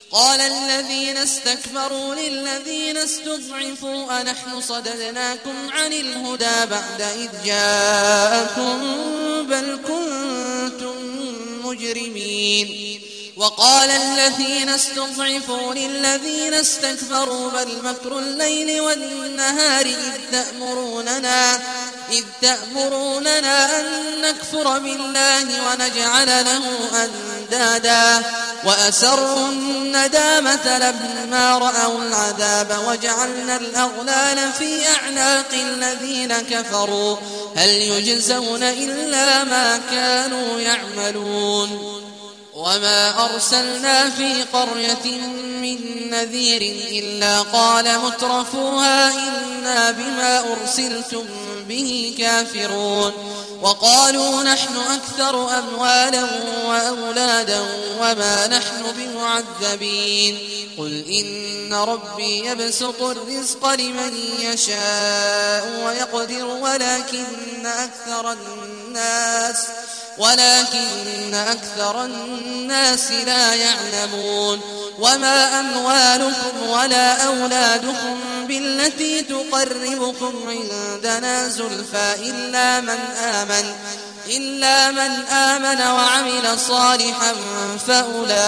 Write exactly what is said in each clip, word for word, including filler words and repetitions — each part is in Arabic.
قال الذين استكبروا للذين استضعفوا أنحن صددناكم عن الهدى بعد إذ جاءكم بل كنتم مجرمين. وقال الذين استضعفوا للذين استكبروا بل مكر الليل والنهار إذ تأمروننا, إذ تأمروننا أن نكفر بالله ونجعل له أندادا وأسروا الندامة لما رأوا العذاب وجعلنا الأغلال في أعناق الذين كفروا هل يجزون إلا ما كانوا يعملون. وما أرسلنا في قرية من نذير إلا قال مترفوها إنا بما أرسلتم به كافرون. وقالوا نحن أكثر أموالا وأولادا وما نحن بمعذبين. قل إن ربي يبسط الرزق لمن يشاء ويقدر ولكن أكثر الناس ولكن أكثر الناس لا يعلمون. وما أموالكم ولا أولادكم بالتي تقربكم عندنا زلفى إلا من آمن إلا من آمن وعمل صالحا فأولئك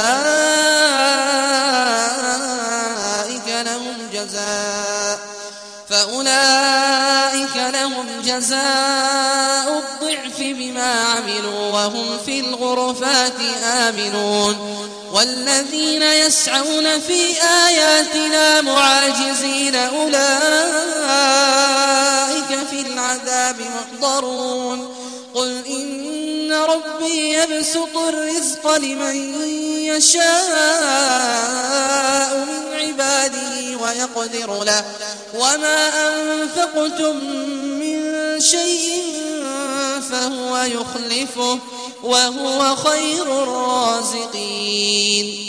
لهم جزاء فأولئك لهم جزاء الضعف بما عملوا وهم في الغرفات آمنون. والذين يسعون في آياتنا معاجزين أولئك في العذاب محضرون. قل إن ربي يبسط الرزق لمن يشاء من عباده ويقدر له وما أنفقتم من شيء فهو يخلفه وهو خير الرازقين.